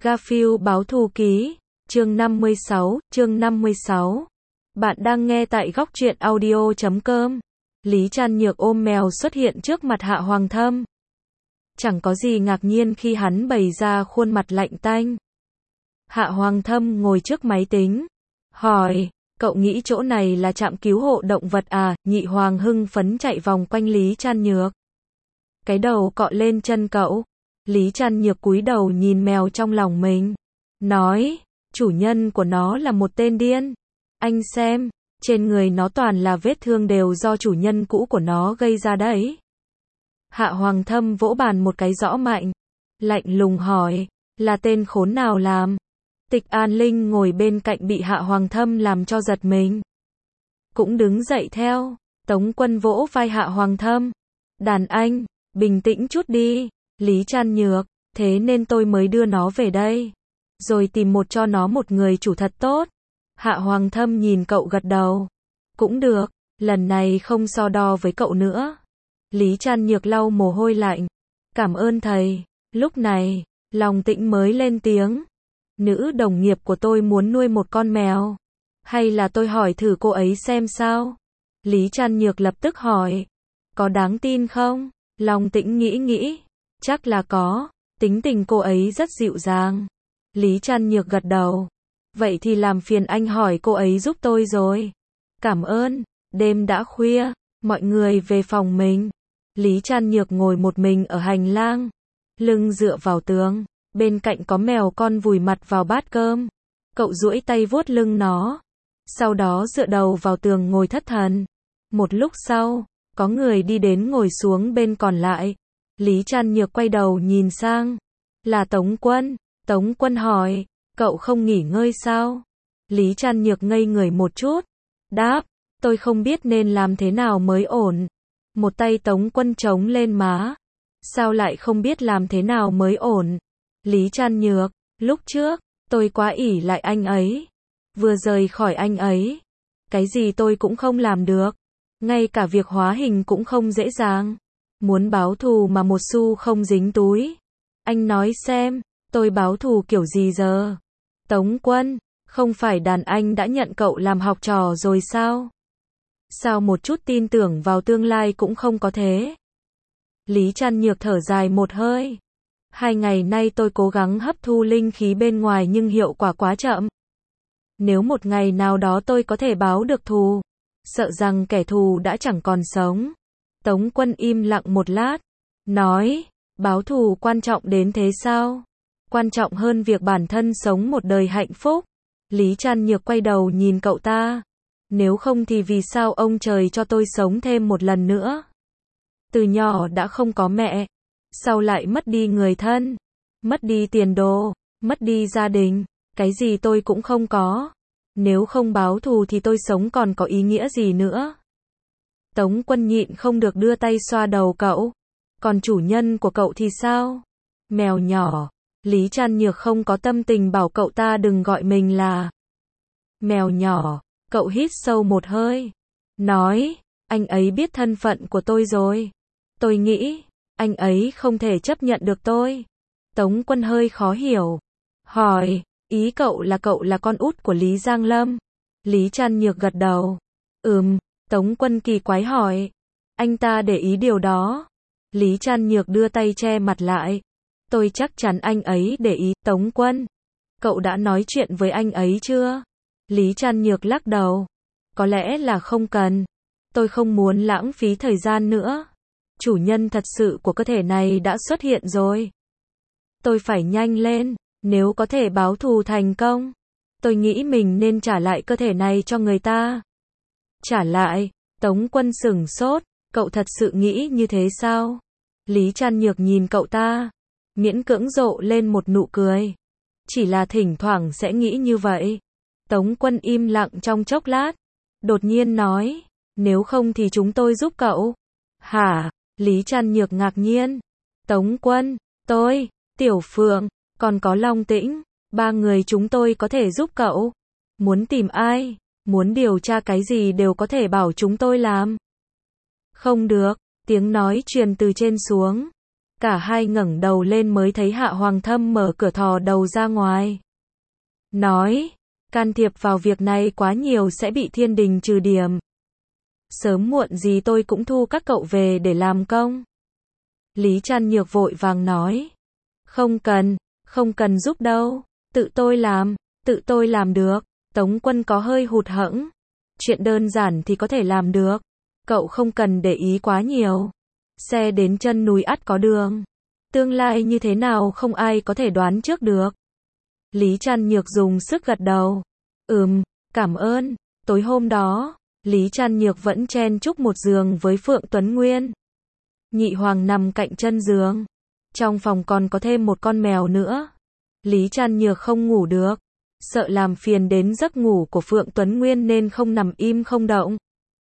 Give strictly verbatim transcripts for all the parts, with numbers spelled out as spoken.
Garfield báo thù ký, chương năm mươi sáu, chương năm mươi sáu. Bạn đang nghe tại góc truyện audio chấm com. Lý Trăn Nhược ôm mèo xuất hiện trước mặt Hạ Hoàng Thâm. Chẳng có gì ngạc nhiên khi hắn bày ra khuôn mặt lạnh tanh. Hạ Hoàng Thâm ngồi trước máy tính, hỏi, cậu nghĩ chỗ này là trạm cứu hộ động vật à? Nhị Hoàng hưng phấn chạy vòng quanh Lý Trăn Nhược. Cái đầu cọ lên chân cậu. Lý Trăn Nhược cúi đầu nhìn mèo trong lòng mình, nói, chủ nhân của nó là một tên điên. Anh xem, trên người nó toàn là vết thương đều do chủ nhân cũ của nó gây ra đấy. Hạ Hoàng Thâm vỗ bàn một cái rõ mạnh, lạnh lùng hỏi, là tên khốn nào làm? Tịch An Linh ngồi bên cạnh bị Hạ Hoàng Thâm làm cho giật mình, cũng đứng dậy theo. Tống Quân vỗ vai Hạ Hoàng Thâm, đàn anh, bình tĩnh chút đi. Lý Trăn Nhược, thế nên tôi mới đưa nó về đây, rồi tìm một cho nó một người chủ thật tốt. Hạ Hoàng Thâm nhìn cậu gật đầu, cũng được, lần này không so đo với cậu nữa. Lý Trăn Nhược lau mồ hôi lạnh, cảm ơn thầy. Lúc này, Long Tĩnh mới lên tiếng, nữ đồng nghiệp của tôi muốn nuôi một con mèo, hay là tôi hỏi thử cô ấy xem sao? Lý Trăn Nhược lập tức hỏi, có đáng tin không? Long Tĩnh nghĩ nghĩ, chắc là có, tính tình cô ấy rất dịu dàng. Lý Trăn Nhược gật đầu, vậy thì làm phiền anh hỏi cô ấy giúp tôi rồi. Cảm ơn. Đêm đã khuya, mọi người về phòng mình. Lý Trăn Nhược ngồi một mình ở hành lang, lưng dựa vào tường, bên cạnh có mèo con vùi mặt vào bát cơm. Cậu duỗi tay vuốt lưng nó, sau đó dựa đầu vào tường ngồi thất thần. Một lúc sau, có người đi đến ngồi xuống bên còn lại. Lý Trăn Nhược quay đầu nhìn sang, là Tống Quân. Tống Quân hỏi, cậu không nghỉ ngơi sao? Lý Trăn Nhược ngây người một chút, đáp, tôi không biết nên làm thế nào mới ổn. Một tay Tống Quân chống lên má, sao lại không biết làm thế nào mới ổn? Lý Trăn Nhược, lúc trước, tôi quá ỷ lại anh ấy, vừa rời khỏi anh ấy, cái gì tôi cũng không làm được, ngay cả việc hóa hình cũng không dễ dàng. Muốn báo thù mà một xu không dính túi. Anh nói xem, tôi báo thù kiểu gì giờ? Tống Quân, không phải đàn anh đã nhận cậu làm học trò rồi sao? Sao một chút tin tưởng vào tương lai cũng không có thế? Lý Trăn Nhược thở dài một hơi. Hai ngày nay tôi cố gắng hấp thu linh khí bên ngoài nhưng hiệu quả quá chậm. Nếu một ngày nào đó tôi có thể báo được thù, sợ rằng kẻ thù đã chẳng còn sống. Tống Quân im lặng một lát, nói, báo thù quan trọng đến thế sao? Quan trọng hơn việc bản thân sống một đời hạnh phúc. Lý Trăn Nhược quay đầu nhìn cậu ta, nếu không thì vì sao ông trời cho tôi sống thêm một lần nữa? Từ nhỏ đã không có mẹ, sau lại mất đi người thân, mất đi tiền đồ, mất đi gia đình, cái gì tôi cũng không có. Nếu không báo thù thì tôi sống còn có ý nghĩa gì nữa? Tống Quân nhịn không được đưa tay xoa đầu cậu. Còn chủ nhân của cậu thì sao? Mèo nhỏ. Lý Trăn Nhược không có tâm tình bảo cậu ta đừng gọi mình là mèo nhỏ. Cậu hít sâu một hơi, nói, anh ấy biết thân phận của tôi rồi. Tôi nghĩ, anh ấy không thể chấp nhận được tôi. Tống Quân hơi khó hiểu, hỏi, ý cậu là cậu là con út của Lý Giang Lâm? Lý Trăn Nhược gật đầu, ừm. Tống Quân kỳ quái hỏi, anh ta để ý điều đó? Lý Trăn Nhược đưa tay che mặt lại, tôi chắc chắn anh ấy để ý. Tống Quân, cậu đã nói chuyện với anh ấy chưa? Lý Trăn Nhược lắc đầu, có lẽ là không cần, tôi không muốn lãng phí thời gian nữa. Chủ nhân thật sự của cơ thể này đã xuất hiện rồi, tôi phải nhanh lên. Nếu có thể báo thù thành công, tôi nghĩ mình nên trả lại cơ thể này cho người ta. Trả lại? Tống Quân sửng sốt, cậu thật sự nghĩ như thế sao? Lý Trăn Nhược nhìn cậu ta, miễn cưỡng rộ lên một nụ cười. Chỉ là thỉnh thoảng sẽ nghĩ như vậy. Tống Quân im lặng trong chốc lát, đột nhiên nói, nếu không thì chúng tôi giúp cậu. Hả? Lý Trăn Nhược ngạc nhiên. Tống Quân, tôi, Tiểu Phượng, còn có Long Tĩnh, ba người chúng tôi có thể giúp cậu. Muốn tìm ai? Muốn điều tra cái gì đều có thể bảo chúng tôi làm. Không được, tiếng nói truyền từ trên xuống. Cả hai ngẩng đầu lên mới thấy Hạ Hoàng Thâm mở cửa thò đầu ra ngoài. Nói, can thiệp vào việc này quá nhiều sẽ bị thiên đình trừ điểm. Sớm muộn gì tôi cũng thu các cậu về để làm công. Lý Trăn Nhược vội vàng nói. Không cần, không cần giúp đâu. Tự tôi làm, tự tôi làm được. Tống Quân có hơi hụt hẫng. Chuyện đơn giản thì có thể làm được. Cậu không cần để ý quá nhiều. Xe đến chân núi ắt có đường. Tương lai như thế nào không ai có thể đoán trước được. Lý Trăn Nhược dùng sức gật đầu. Ừm, cảm ơn. Tối hôm đó, Lý Trăn Nhược vẫn chen chúc một giường với Phượng Tuấn Nguyên. Nhị Hoàng nằm cạnh chân giường. Trong phòng còn có thêm một con mèo nữa. Lý Trăn Nhược không ngủ được. Sợ làm phiền đến giấc ngủ của Phượng Tuấn Nguyên nên không nằm im không động.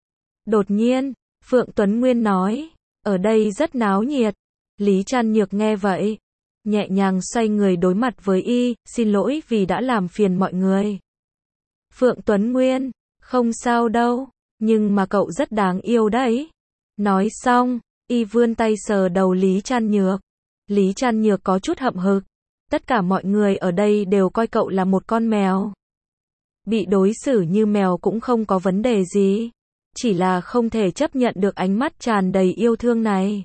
Đột nhiên, Phượng Tuấn Nguyên nói, ở đây rất náo nhiệt. Lý Trăn Nhược nghe vậy, nhẹ nhàng xoay người đối mặt với y, xin lỗi vì đã làm phiền mọi người. Phượng Tuấn Nguyên, không sao đâu, nhưng mà cậu rất đáng yêu đấy. Nói xong, y vươn tay sờ đầu Lý Trăn Nhược. Lý Trăn Nhược có chút hậm hực. Tất cả mọi người ở đây đều coi cậu là một con mèo. Bị đối xử như mèo cũng không có vấn đề gì. Chỉ là không thể chấp nhận được ánh mắt tràn đầy yêu thương này.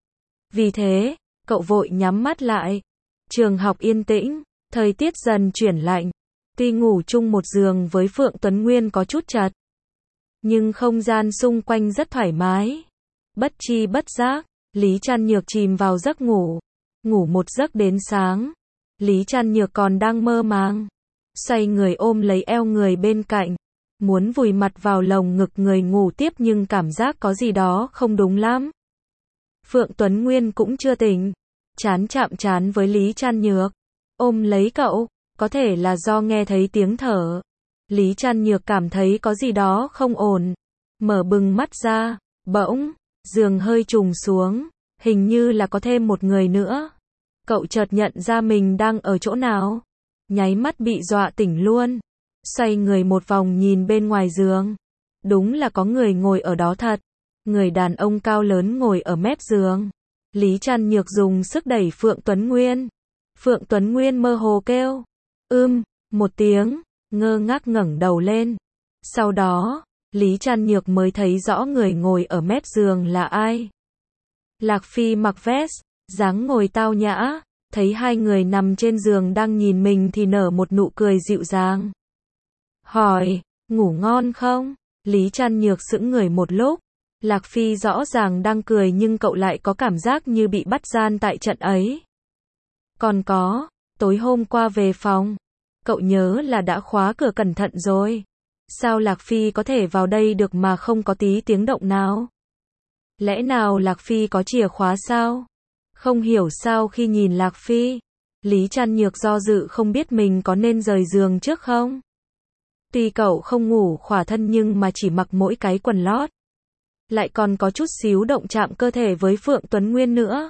Vì thế, cậu vội nhắm mắt lại. Trường học yên tĩnh, thời tiết dần chuyển lạnh. Tuy ngủ chung một giường với Phượng Tuấn Nguyên có chút chật, nhưng không gian xung quanh rất thoải mái. Bất chi bất giác, Lý Trăn Nhược chìm vào giấc ngủ. Ngủ một giấc đến sáng. Lý Trăn Nhược còn đang mơ màng. Xoay người ôm lấy eo người bên cạnh. Muốn vùi mặt vào lồng ngực người ngủ tiếp nhưng cảm giác có gì đó không đúng lắm. Phượng Tuấn Nguyên cũng chưa tỉnh. Chán chạm chán với Lý Trăn Nhược. Ôm lấy cậu, có thể là do nghe thấy tiếng thở. Lý Trăn Nhược cảm thấy có gì đó không ổn. Mở bừng mắt ra, bỗng, giường hơi trùng xuống. Hình như là có thêm một người nữa. Cậu chợt nhận ra mình đang ở chỗ nào. Nháy mắt bị dọa tỉnh luôn. Xoay người một vòng nhìn bên ngoài giường. Đúng là có người ngồi ở đó thật. Người đàn ông cao lớn ngồi ở mép giường. Lý Trăn Nhược dùng sức đẩy Phượng Tuấn Nguyên. Phượng Tuấn Nguyên mơ hồ kêu. Ưm, một tiếng, ngơ ngác ngẩng đầu lên. Sau đó, Lý Trăn Nhược mới thấy rõ người ngồi ở mép giường là ai. Lạc Phi mặc vest, dáng ngồi tao nhã, thấy hai người nằm trên giường đang nhìn mình thì nở một nụ cười dịu dàng. Hỏi, ngủ ngon không? Lý Trăn Nhược sững người một lúc. Lạc Phi rõ ràng đang cười nhưng cậu lại có cảm giác như bị bắt gian tại trận ấy. Còn có, tối hôm qua về phòng, cậu nhớ là đã khóa cửa cẩn thận rồi. Sao Lạc Phi có thể vào đây được mà không có tí tiếng động nào? Lẽ nào Lạc Phi có chìa khóa sao? Không hiểu sao khi nhìn Lạc Phi, Lý Trăn Nhược do dự không biết mình có nên rời giường trước không? Tuy cậu không ngủ khỏa thân nhưng mà chỉ mặc mỗi cái quần lót. Lại còn có chút xíu động chạm cơ thể với Phượng Tuấn Nguyên nữa.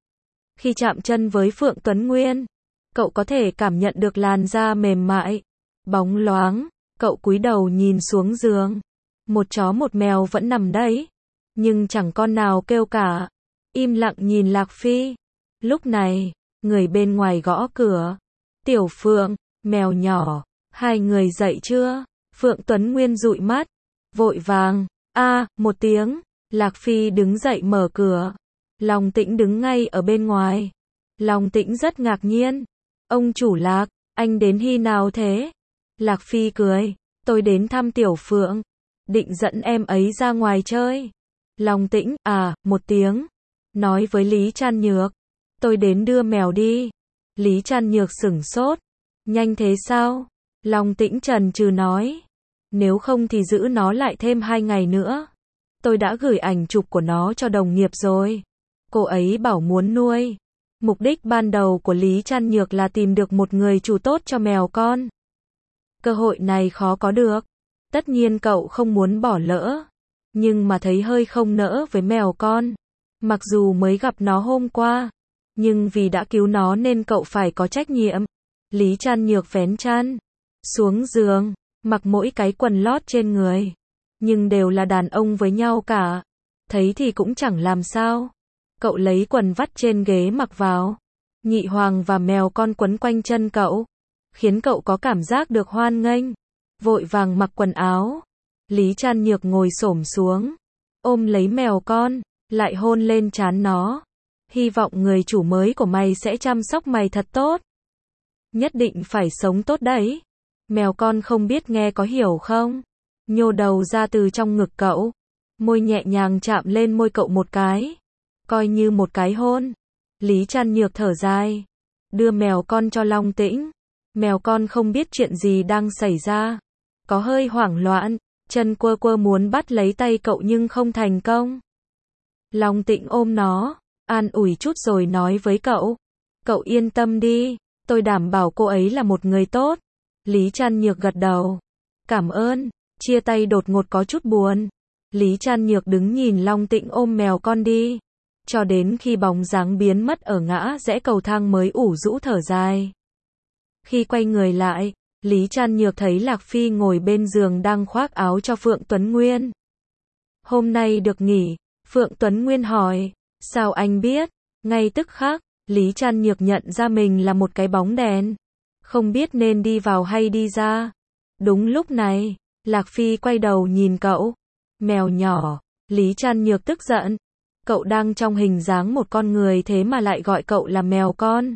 Khi chạm chân với Phượng Tuấn Nguyên, cậu có thể cảm nhận được làn da mềm mại, bóng loáng. Cậu cúi đầu nhìn xuống giường. Một chó một mèo vẫn nằm đấy, nhưng chẳng con nào kêu cả. Im lặng nhìn Lạc Phi. Lúc này, người bên ngoài gõ cửa. Tiểu Phượng, mèo nhỏ, hai người dậy chưa? Phượng Tuấn Nguyên dụi mắt, vội vàng, a, một tiếng. Lạc Phi đứng dậy mở cửa. Long Tĩnh đứng ngay ở bên ngoài. Long Tĩnh rất ngạc nhiên. Ông chủ Lạc, anh đến khi nào thế? Lạc Phi cười, tôi đến thăm Tiểu Phượng, định dẫn em ấy ra ngoài chơi. Long Tĩnh, à, một tiếng, nói với Lý Trăn Nhược, tôi đến đưa mèo đi. Lý Trăn Nhược sửng sốt, nhanh thế sao? Long Tĩnh chần chừ nói, nếu không thì giữ nó lại thêm hai ngày nữa. Tôi đã gửi ảnh chụp của nó cho đồng nghiệp rồi. Cô ấy bảo muốn nuôi. Mục đích ban đầu của Lý Trăn Nhược là tìm được một người chủ tốt cho mèo con. Cơ hội này khó có được. Tất nhiên cậu không muốn bỏ lỡ. Nhưng mà thấy hơi không nỡ với mèo con. Mặc dù mới gặp nó hôm qua, nhưng vì đã cứu nó nên cậu phải có trách nhiệm. Lý Trăn Nhược vén chăn xuống giường, mặc mỗi cái quần lót trên người. Nhưng đều là đàn ông với nhau cả. Thấy thì cũng chẳng làm sao. Cậu lấy quần vắt trên ghế mặc vào. Nhị hoàng và mèo con quấn quanh chân cậu, khiến cậu có cảm giác được hoan nghênh. Vội vàng mặc quần áo. Lý Trăn Nhược ngồi xổm xuống, ôm lấy mèo con, lại hôn lên trán nó. Hy vọng người chủ mới của mày sẽ chăm sóc mày thật tốt. Nhất định phải sống tốt đấy. Mèo con không biết nghe có hiểu không? Nhô đầu ra từ trong ngực cậu. Môi nhẹ nhàng chạm lên môi cậu một cái. Coi như một cái hôn. Lý Trăn Nhược thở dài. Đưa mèo con cho Long Tĩnh. Mèo con không biết chuyện gì đang xảy ra. Có hơi hoảng loạn. Chân quơ quơ muốn bắt lấy tay cậu nhưng không thành công. Long Tĩnh ôm nó, an ủi chút rồi nói với cậu. Cậu yên tâm đi, tôi đảm bảo cô ấy là một người tốt. Lý Trăn Nhược gật đầu. Cảm ơn. Chia tay đột ngột có chút buồn. Lý Trăn Nhược đứng nhìn Long Tĩnh ôm mèo con đi. Cho đến khi bóng dáng biến mất ở ngã rẽ cầu thang mới ủ rũ thở dài. Khi quay người lại, Lý Trăn Nhược thấy Lạc Phi ngồi bên giường đang khoác áo cho Phượng Tuấn Nguyên. Hôm nay được nghỉ, Phượng Tuấn Nguyên hỏi, sao anh biết? Ngay tức khắc, Lý Trăn Nhược nhận ra mình là một cái bóng đèn. Không biết nên đi vào hay đi ra. Đúng lúc này, Lạc Phi quay đầu nhìn cậu. Mèo nhỏ, Lý Trăn Nhược tức giận. Cậu đang trong hình dáng một con người thế mà lại gọi cậu là mèo con.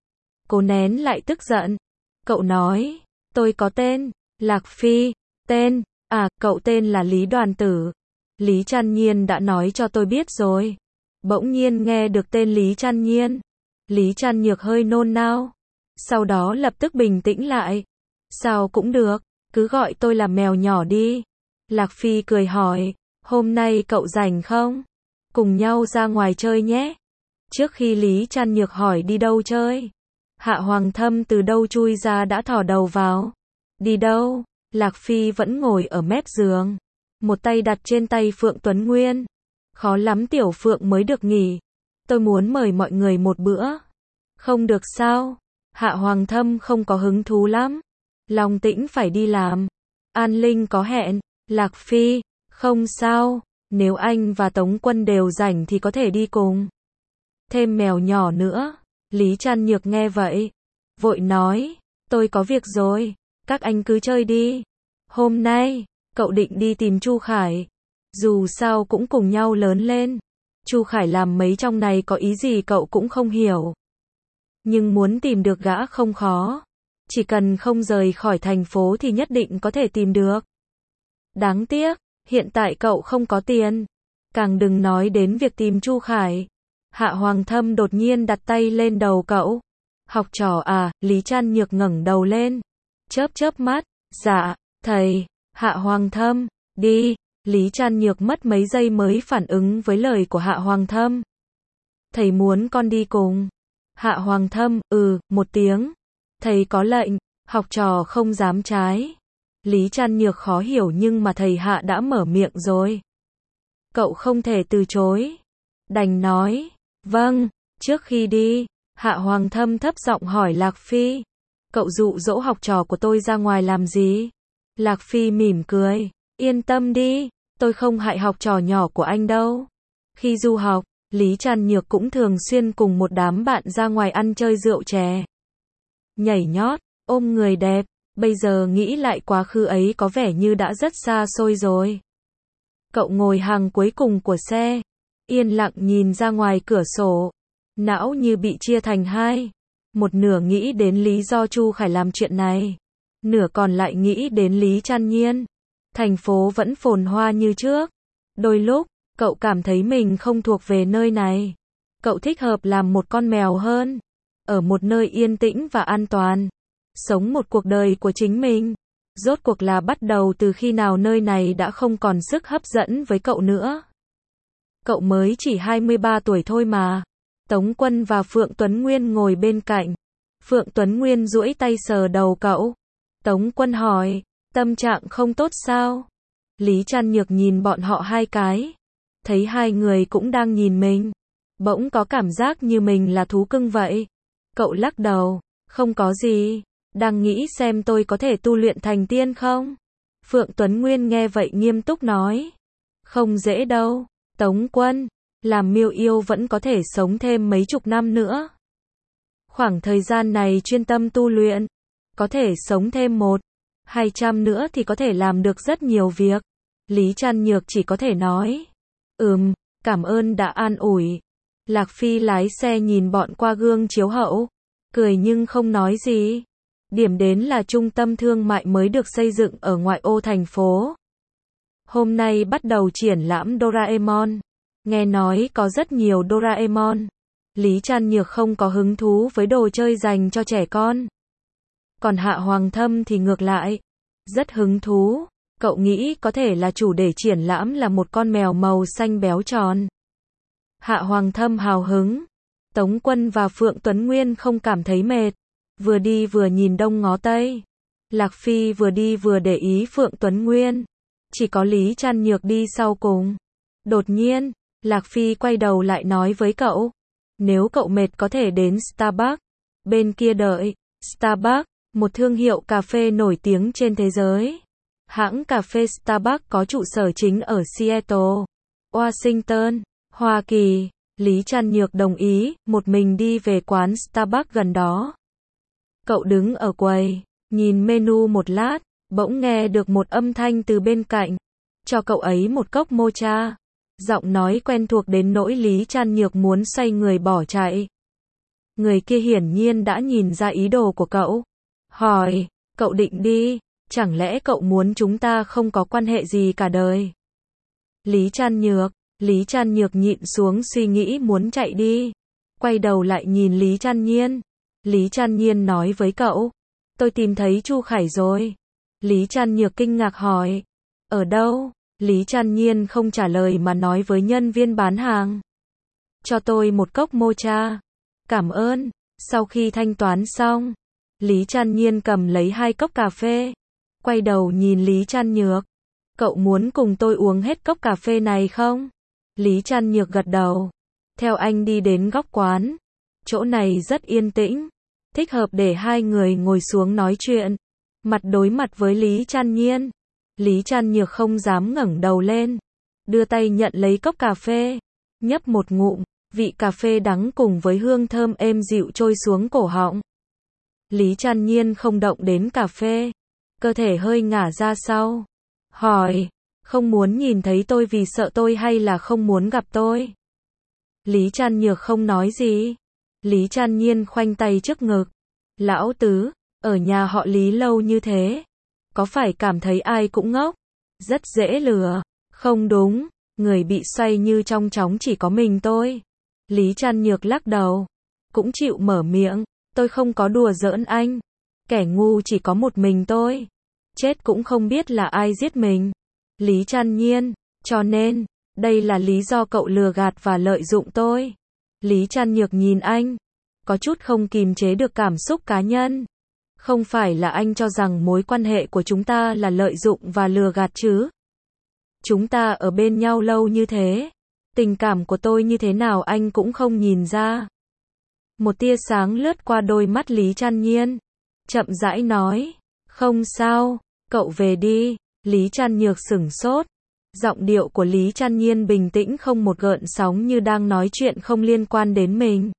Cô nén lại tức giận. Cậu nói, tôi có tên. Lạc Phi, tên, à, cậu tên là Lý Đoàn Tử. Lý Trăn Nhiên đã nói cho tôi biết rồi. Bỗng nhiên nghe được tên Lý Trăn Nhiên. Lý Trăn Nhược hơi nôn nao. Sau đó lập tức bình tĩnh lại. Sao cũng được, cứ gọi tôi là mèo nhỏ đi. Lạc Phi cười hỏi, hôm nay cậu rảnh không? Cùng nhau ra ngoài chơi nhé. Trước khi Lý Trăn Nhược hỏi đi đâu chơi, Hạ Hoàng Thâm từ đâu chui ra đã thò đầu vào. Đi đâu? Lạc Phi vẫn ngồi ở mép giường. Một tay đặt trên tay Phượng Tuấn Nguyên. Khó lắm Tiểu Phượng mới được nghỉ. Tôi muốn mời mọi người một bữa. Không được sao? Hạ Hoàng Thâm không có hứng thú lắm. Long Tĩnh phải đi làm. An Linh có hẹn. Lạc Phi, không sao. Nếu anh và Tống Quân đều rảnh thì có thể đi cùng. Thêm mèo nhỏ nữa. Lý Trăn Nhược nghe vậy, vội nói, tôi có việc rồi, các anh cứ chơi đi. Hôm nay, cậu định đi tìm Chu Khải. Dù sao cũng cùng nhau lớn lên. Chu Khải làm mấy trong này có ý gì cậu cũng không hiểu. Nhưng muốn tìm được gã không khó. Chỉ cần không rời khỏi thành phố thì nhất định có thể tìm được. Đáng tiếc, hiện tại cậu không có tiền. Càng đừng nói đến việc tìm Chu Khải. Hạ Hoàng Thâm đột nhiên đặt tay lên đầu cậu. Học trò à? Lý Trăn Nhược ngẩng đầu lên. Chớp chớp mắt. Dạ, thầy. Hạ Hoàng Thâm, đi. Lý Trăn Nhược mất mấy giây mới phản ứng với lời của Hạ Hoàng Thâm. Thầy muốn con đi cùng. Hạ Hoàng Thâm, ừ, một tiếng. Thầy có lệnh, học trò không dám trái. Lý Trăn Nhược khó hiểu nhưng mà thầy Hạ đã mở miệng rồi. Cậu không thể từ chối. Đành nói, vâng, trước khi đi, Hạ Hoàng Thâm thấp giọng hỏi Lạc Phi. Cậu dụ dỗ học trò của tôi ra ngoài làm gì? Lạc Phi mỉm cười, yên tâm đi, tôi không hại học trò nhỏ của anh đâu. Khi du học, Lý Trăn Nhược cũng thường xuyên cùng một đám bạn ra ngoài ăn chơi rượu chè. Nhảy nhót, ôm người đẹp, bây giờ nghĩ lại quá khứ ấy có vẻ như đã rất xa xôi rồi. Cậu ngồi hàng cuối cùng của xe, yên lặng nhìn ra ngoài cửa sổ, não như bị chia thành hai. Một nửa nghĩ đến lý do Chu Khải làm chuyện này, nửa còn lại nghĩ đến Lý Trăn Nhiên. Thành phố vẫn phồn hoa như trước. Đôi lúc, cậu cảm thấy mình không thuộc về nơi này. Cậu thích hợp làm một con mèo hơn. Ở một nơi yên tĩnh và an toàn. Sống một cuộc đời của chính mình. Rốt cuộc là bắt đầu từ khi nào nơi này đã không còn sức hấp dẫn với cậu nữa. Cậu mới chỉ hai mươi ba tuổi thôi mà. Tống Quân và Phượng Tuấn Nguyên ngồi bên cạnh. Phượng Tuấn Nguyên duỗi tay sờ đầu cậu. Tống Quân hỏi, tâm trạng không tốt sao? Lý Trăn Nhược nhìn bọn họ hai cái. Thấy hai người cũng đang nhìn mình. Bỗng có cảm giác như mình là thú cưng vậy. Cậu lắc đầu, không có gì. Đang nghĩ xem tôi có thể tu luyện thành tiên không? Phượng Tuấn Nguyên nghe vậy nghiêm túc nói. Không dễ đâu. Tống Quân, làm miêu yêu vẫn có thể sống thêm mấy chục năm nữa. Khoảng thời gian này chuyên tâm tu luyện, có thể sống thêm một, hai trăm nữa thì có thể làm được rất nhiều việc. Lý Trăn Nhược chỉ có thể nói, ừm, cảm ơn đã an ủi. Lạc Phi lái xe nhìn bọn qua gương chiếu hậu, cười nhưng không nói gì. Điểm đến là trung tâm thương mại mới được xây dựng ở ngoại ô thành phố. Hôm nay bắt đầu triển lãm Doraemon. Nghe nói có rất nhiều Doraemon. Lý Trăn Nhược không có hứng thú với đồ chơi dành cho trẻ con. Còn Hạ Hoàng Thâm thì ngược lại, rất hứng thú. Cậu nghĩ có thể là chủ đề triển lãm là một con mèo màu xanh béo tròn. Hạ Hoàng Thâm hào hứng. Tống Quân và Phượng Tuấn Nguyên không cảm thấy mệt. Vừa đi vừa nhìn đông ngó tây. Lạc Phi vừa đi vừa để ý Phượng Tuấn Nguyên. Chỉ có Lý Trăn Nhược đi sau cùng. Đột nhiên, Lạc Phi quay đầu lại nói với cậu. Nếu cậu mệt có thể đến Starbucks. Bên kia đợi. Starbucks, một thương hiệu cà phê nổi tiếng trên thế giới. Hãng cà phê Starbucks có trụ sở chính ở Seattle, Washington, Hoa Kỳ. Lý Trăn Nhược đồng ý, một mình đi về quán Starbucks gần đó. Cậu đứng ở quầy, nhìn menu một lát, bỗng nghe được một âm thanh từ bên cạnh. Cho cậu ấy một cốc mocha. Giọng nói quen thuộc đến nỗi Lý Trăn Nhược muốn xoay người bỏ chạy. Người kia hiển nhiên đã nhìn ra ý đồ của cậu. Hỏi, cậu định đi, chẳng lẽ cậu muốn chúng ta không có quan hệ gì cả đời? Lý Trăn Nhược, Lý Trăn Nhược nhịn xuống suy nghĩ muốn chạy đi. Quay đầu lại nhìn Lý Trăn Nhiên. Lý Trăn Nhiên nói với cậu, tôi tìm thấy Chu Khải rồi. Lý Trăn Nhược kinh ngạc hỏi, ở đâu? Lý Trăn Nhiên không trả lời mà nói với nhân viên bán hàng. Cho tôi một cốc mocha. Cảm ơn. Sau khi thanh toán xong, Lý Trăn Nhiên cầm lấy hai cốc cà phê. Quay đầu nhìn Lý Trăn Nhược. Cậu muốn cùng tôi uống hết cốc cà phê này không? Lý Trăn Nhược gật đầu. Theo anh đi đến góc quán. Chỗ này rất yên tĩnh. Thích hợp để hai người ngồi xuống nói chuyện. Mặt đối mặt với Lý Trăn Nhiên. Lý Trăn Nhược không dám ngẩng đầu lên. Đưa tay nhận lấy cốc cà phê. Nhấp một ngụm. Vị cà phê đắng cùng với hương thơm êm dịu trôi xuống cổ họng. Lý Trăn Nhiên không động đến cà phê. Cơ thể hơi ngả ra sau. Hỏi, không muốn nhìn thấy tôi vì sợ tôi hay là không muốn gặp tôi? Lý Trăn Nhược không nói gì. Lý Trăn Nhiên khoanh tay trước ngực. Lão tứ, ở nhà họ Lý lâu như thế. Có phải cảm thấy ai cũng ngốc? Rất dễ lừa. Không đúng, người bị xoay như trong chóng chỉ có mình tôi. Lý Trăn Nhược lắc đầu. Cũng chịu mở miệng. Tôi không có đùa giỡn anh. Kẻ ngu chỉ có một mình tôi. Chết cũng không biết là ai giết mình. Lý Trăn Nhiên, cho nên, đây là lý do cậu lừa gạt và lợi dụng tôi. Lý Trăn Nhược nhìn anh. Có chút không kìm chế được cảm xúc cá nhân. Không phải là anh cho rằng mối quan hệ của chúng ta là lợi dụng và lừa gạt chứ? Chúng ta ở bên nhau lâu như thế. Tình cảm của tôi như thế nào anh cũng không nhìn ra. Một tia sáng lướt qua đôi mắt Lý Trăn Nhiên. Chậm rãi nói. Không sao, cậu về đi. Lý Trăn Nhược sửng sốt. Giọng điệu của Lý Trăn Nhiên bình tĩnh không một gợn sóng như đang nói chuyện không liên quan đến mình.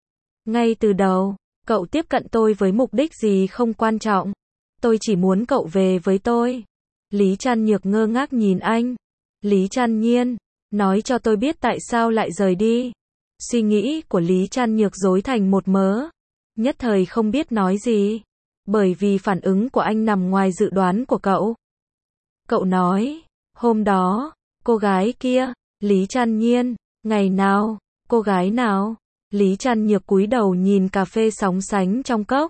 Ngay từ đầu, cậu tiếp cận tôi với mục đích gì không quan trọng. Tôi chỉ muốn cậu về với tôi. Lý Trăn Nhược ngơ ngác nhìn anh. Lý Trăn Nhiên, nói cho tôi biết tại sao lại rời đi. Suy nghĩ của Lý Trăn Nhược rối thành một mớ. Nhất thời không biết nói gì. Bởi vì phản ứng của anh nằm ngoài dự đoán của cậu. Cậu nói, hôm đó, cô gái kia, Lý Trăn Nhiên, ngày nào, cô gái nào? Lý Trăn Nhược cúi đầu nhìn cà phê sóng sánh trong cốc.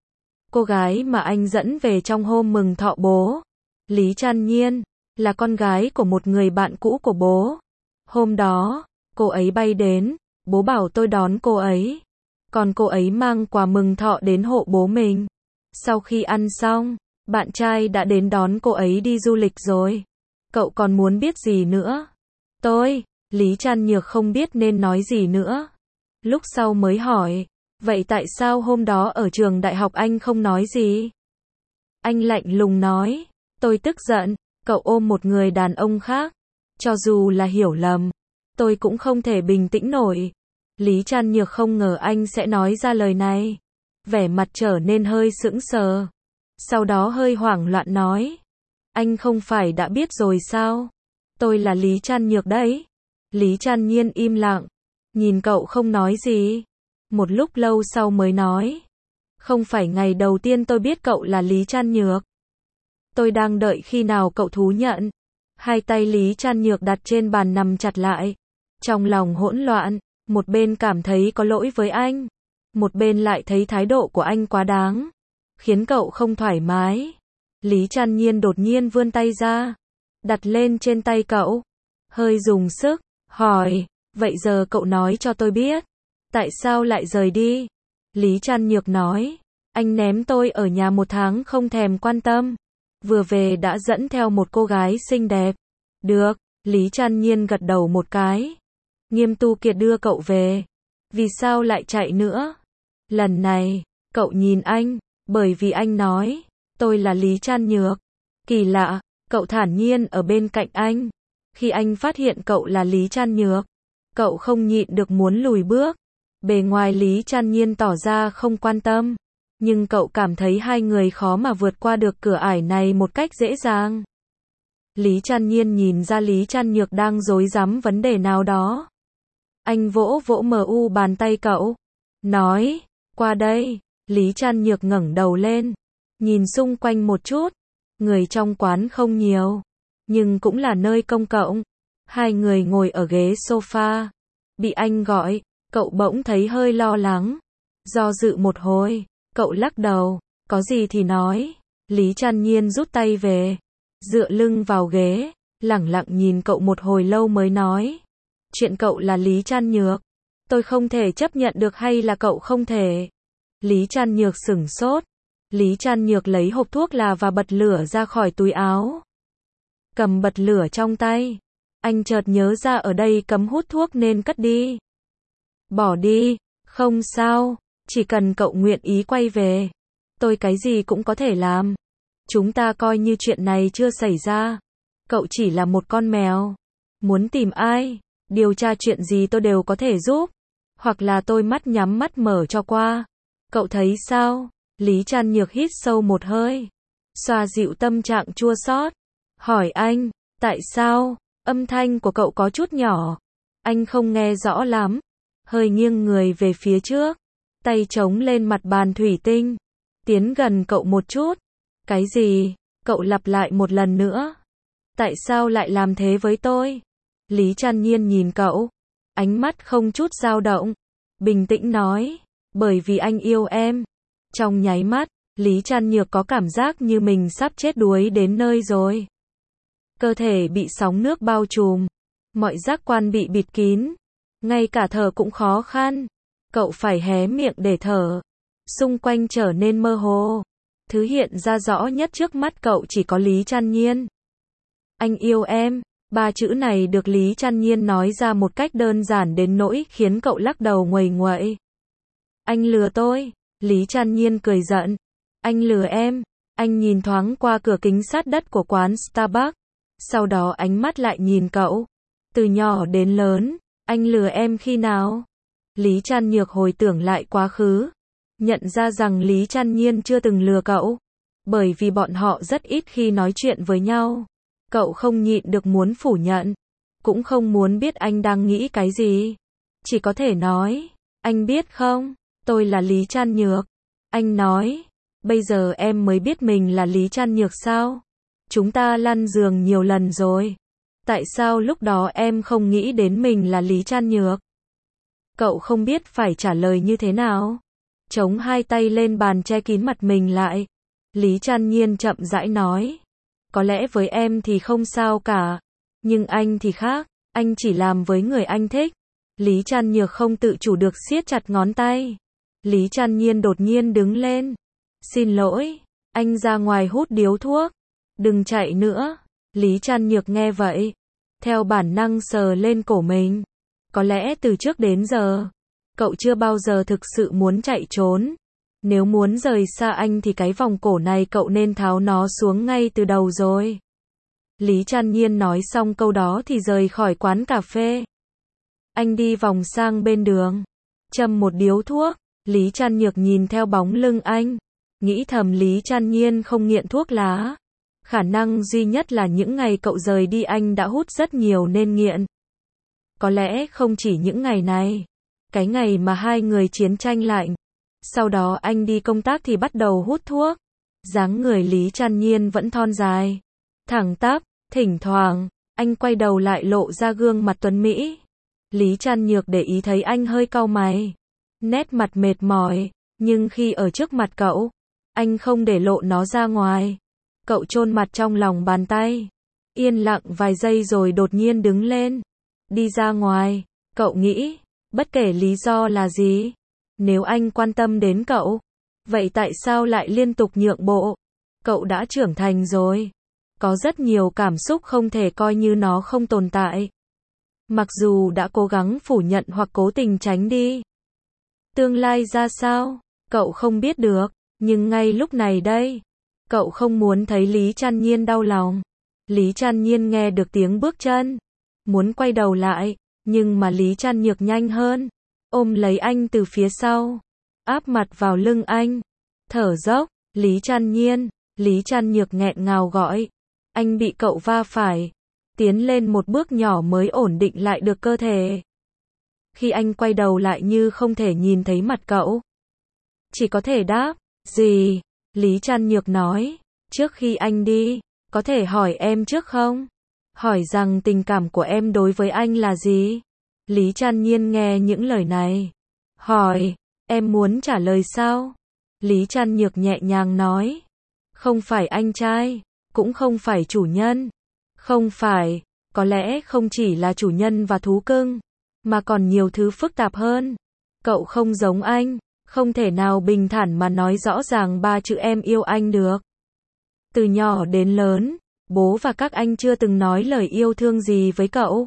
Cô gái mà anh dẫn về trong hôm mừng thọ bố. Lý Trăn Nhiên, là con gái của một người bạn cũ của bố. Hôm đó, cô ấy bay đến, bố bảo tôi đón cô ấy. Còn cô ấy mang quà mừng thọ đến hộ bố mình. Sau khi ăn xong, bạn trai đã đến đón cô ấy đi du lịch rồi. Cậu còn muốn biết gì nữa? Tôi, Lý Trăn Nhược không biết nên nói gì nữa. Lúc sau mới hỏi, vậy tại sao hôm đó ở trường đại học anh không nói gì? Anh lạnh lùng nói, tôi tức giận, cậu ôm một người đàn ông khác. Cho dù là hiểu lầm, Tôi cũng không thể bình tĩnh nổi. Lý Trăn Nhược không ngờ anh sẽ nói ra lời này. Vẻ mặt trở nên hơi sững sờ. Sau đó hơi hoảng loạn nói. Anh không phải đã biết rồi sao? Tôi là Lý Trăn Nhược đấy. Lý Trăn Nhiên im lặng. Nhìn cậu không nói gì. Một lúc lâu sau mới nói. Không phải ngày đầu tiên tôi biết cậu là Lý Trăn Nhược. Tôi đang đợi khi nào cậu thú nhận. Hai tay Lý Trăn Nhược đặt trên bàn nằm chặt lại. Trong lòng hỗn loạn, một bên cảm thấy có lỗi với anh. Một bên lại thấy thái độ của anh quá đáng. Khiến cậu không thoải mái. Lý Trăn Nhiên đột nhiên vươn tay ra. Đặt lên trên tay cậu. Hơi dùng sức, hỏi. Vậy giờ cậu nói cho tôi biết. Tại sao lại rời đi? Lý Trăn Nhược nói. Anh ném tôi ở nhà một tháng không thèm quan tâm. Vừa về đã dẫn theo một cô gái xinh đẹp. Được, Lý Trăn Nhiên gật đầu một cái. Nghiêm Tu Kiệt đưa cậu về. Vì sao lại chạy nữa? Lần này, cậu nhìn anh, bởi vì anh nói, tôi là Lý Trăn Nhược. Kỳ lạ, cậu thản nhiên ở bên cạnh anh. Khi anh phát hiện cậu là Lý Trăn Nhược, cậu không nhịn được muốn lùi bước. Bề ngoài Lý Trăn Nhiên tỏ ra không quan tâm, nhưng cậu cảm thấy hai người khó mà vượt qua được cửa ải này một cách dễ dàng. Lý Trăn Nhiên nhìn ra Lý Trăn Nhược đang rối rắm vấn đề nào đó. Anh vỗ vỗ mờ u bàn tay cậu, nói, qua đây. Lý Trăn Nhược ngẩng đầu lên, nhìn xung quanh một chút. Người trong quán không nhiều, nhưng cũng là nơi công cộng. Hai người ngồi ở ghế sofa. Bị anh gọi, cậu bỗng thấy hơi lo lắng. Do dự một hồi, cậu lắc đầu, có gì thì nói. Lý Trăn Nhiên rút tay về, dựa lưng vào ghế, lẳng lặng nhìn cậu một hồi lâu mới nói. Chuyện cậu là Lý Trăn Nhược, tôi không thể chấp nhận được hay là cậu không thể? Lý Trăn Nhược sửng sốt. Lý Trăn Nhược lấy hộp thuốc lào và bật lửa ra khỏi túi áo. Cầm bật lửa trong tay. Anh chợt nhớ ra ở đây cấm hút thuốc nên cất đi. Bỏ đi, không sao, chỉ cần cậu nguyện ý quay về. Tôi cái gì cũng có thể làm. Chúng ta coi như chuyện này chưa xảy ra. Cậu chỉ là một con mèo. Muốn tìm ai, điều tra chuyện gì tôi đều có thể giúp. Hoặc là tôi mắt nhắm mắt mở cho qua. Cậu thấy sao? Lý Trăn Nhược hít sâu một hơi, xoa dịu tâm trạng chua xót, hỏi anh, tại sao? Âm thanh của cậu có chút nhỏ, anh không nghe rõ lắm. Hơi nghiêng người về phía trước, tay chống lên mặt bàn thủy tinh, tiến gần cậu một chút. Cái gì? Cậu lặp lại một lần nữa. Tại sao lại làm thế với tôi? Lý Trăn Nhiên nhìn cậu, ánh mắt không chút dao động, bình tĩnh nói, bởi vì anh yêu em. Trong nháy mắt, Lý Trăn Nhược có cảm giác như mình sắp chết đuối đến nơi rồi. Cơ thể bị sóng nước bao trùm, mọi giác quan bị bịt kín, ngay cả thở cũng khó khăn. Cậu phải hé miệng để thở. Xung quanh trở nên mơ hồ. Thứ hiện ra rõ nhất trước mắt cậu chỉ có Lý Trăn Nhiên. Anh yêu em. Ba chữ này được Lý Trăn Nhiên nói ra một cách đơn giản đến nỗi khiến cậu lắc đầu nguầy nguậy. Anh lừa tôi. Lý Trăn Nhiên cười giận. Anh lừa em. Anh nhìn thoáng qua cửa kính sát đất của quán Starbucks. Sau đó ánh mắt lại nhìn cậu. Từ nhỏ đến lớn, anh lừa em khi nào? Lý Trăn Nhược hồi tưởng lại quá khứ. Nhận ra rằng Lý Trăn Nhiên chưa từng lừa cậu. Bởi vì bọn họ rất ít khi nói chuyện với nhau. Cậu không nhịn được muốn phủ nhận. Cũng không muốn biết anh đang nghĩ cái gì. Chỉ có thể nói, anh biết không? Tôi là Lý Trăn Nhược. Anh nói, bây giờ em mới biết mình là Lý Trăn Nhược sao? Chúng ta lăn giường nhiều lần rồi. Tại sao lúc đó em không nghĩ đến mình là Lý Trăn Nhược? Cậu không biết phải trả lời như thế nào. Chống hai tay lên bàn che kín mặt mình lại. Lý Trăn Nhiên chậm rãi nói. Có lẽ với em thì không sao cả. Nhưng anh thì khác. Anh chỉ làm với người anh thích. Lý Trăn Nhược không tự chủ được siết chặt ngón tay. Lý Trăn Nhiên đột nhiên đứng lên. Xin lỗi. Anh ra ngoài hút điếu thuốc. Đừng chạy nữa. Lý Trăn Nhược nghe vậy. Theo bản năng sờ lên cổ mình. Có lẽ từ trước đến giờ, cậu chưa bao giờ thực sự muốn chạy trốn. Nếu muốn rời xa anh thì cái vòng cổ này cậu nên tháo nó xuống ngay từ đầu rồi. Lý Trăn Nhiên nói xong câu đó thì rời khỏi quán cà phê. Anh đi vòng sang bên đường, châm một điếu thuốc. Lý Trăn Nhược nhìn theo bóng lưng anh, nghĩ thầm Lý Trăn Nhiên không nghiện thuốc lá. Khả năng duy nhất là những ngày cậu rời đi anh đã hút rất nhiều nên nghiện. Có lẽ không chỉ những ngày này, cái ngày mà hai người chiến tranh lạnh. Sau đó anh đi công tác thì bắt đầu hút thuốc. Dáng người Lý Trăn Nhiên vẫn thon dài, thẳng tắp, thỉnh thoảng, anh quay đầu lại lộ ra gương mặt tuấn mỹ. Lý Trăn Nhược để ý thấy anh hơi cau mày, nét mặt mệt mỏi, nhưng khi ở trước mặt cậu, anh không để lộ nó ra ngoài. Cậu chôn mặt trong lòng bàn tay, yên lặng vài giây rồi đột nhiên đứng lên, đi ra ngoài. Cậu nghĩ, bất kể lý do là gì, nếu anh quan tâm đến cậu, vậy tại sao lại liên tục nhượng bộ? Cậu đã trưởng thành rồi. Có rất nhiều cảm xúc không thể coi như nó không tồn tại. Mặc dù đã cố gắng phủ nhận hoặc cố tình tránh đi. Tương lai ra sao, cậu không biết được, nhưng ngay lúc này đây, cậu không muốn thấy Lý Trăn Nhiên đau lòng. Lý Trăn Nhiên nghe được tiếng bước chân, muốn quay đầu lại, nhưng mà Lý Trăn Nhược nhanh hơn, ôm lấy anh từ phía sau, áp mặt vào lưng anh, thở dốc. Lý Trăn Nhiên, Lý Trăn Nhược nghẹn ngào gọi. Anh bị cậu va phải, tiến lên một bước nhỏ mới ổn định lại được cơ thể. Khi anh quay đầu lại như không thể nhìn thấy mặt cậu, chỉ có thể đáp, gì? Lý Trăn Nhược nói, trước khi anh đi, có thể hỏi em trước không? Hỏi rằng tình cảm của em đối với anh là gì? Lý Trăn Nhiên nghe những lời này, hỏi, em muốn trả lời sao? Lý Trăn Nhược nhẹ nhàng nói, không phải anh trai, cũng không phải chủ nhân. Không phải, có lẽ không chỉ là chủ nhân và thú cưng, mà còn nhiều thứ phức tạp hơn. Cậu không giống anh, không thể nào bình thản mà nói rõ ràng ba chữ em yêu anh được. Từ nhỏ đến lớn, bố và các anh chưa từng nói lời yêu thương gì với cậu.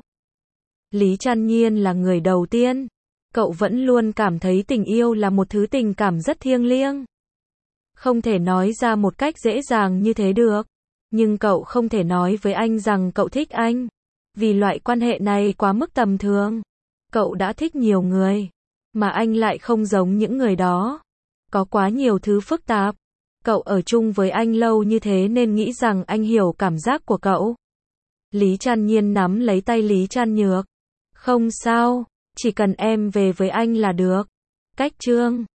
Lý Trăn Nhiên là người đầu tiên. Cậu vẫn luôn cảm thấy tình yêu là một thứ tình cảm rất thiêng liêng. Không thể nói ra một cách dễ dàng như thế được. Nhưng cậu không thể nói với anh rằng cậu thích anh, vì loại quan hệ này quá mức tầm thường. Cậu đã thích nhiều người, mà anh lại không giống những người đó. Có quá nhiều thứ phức tạp. Cậu ở chung với anh lâu như thế nên nghĩ rằng anh hiểu cảm giác của cậu. Lý Trăn Nhiên nắm lấy tay Lý Trăn Nhược. Không sao, chỉ cần em về với anh là được. Cách chương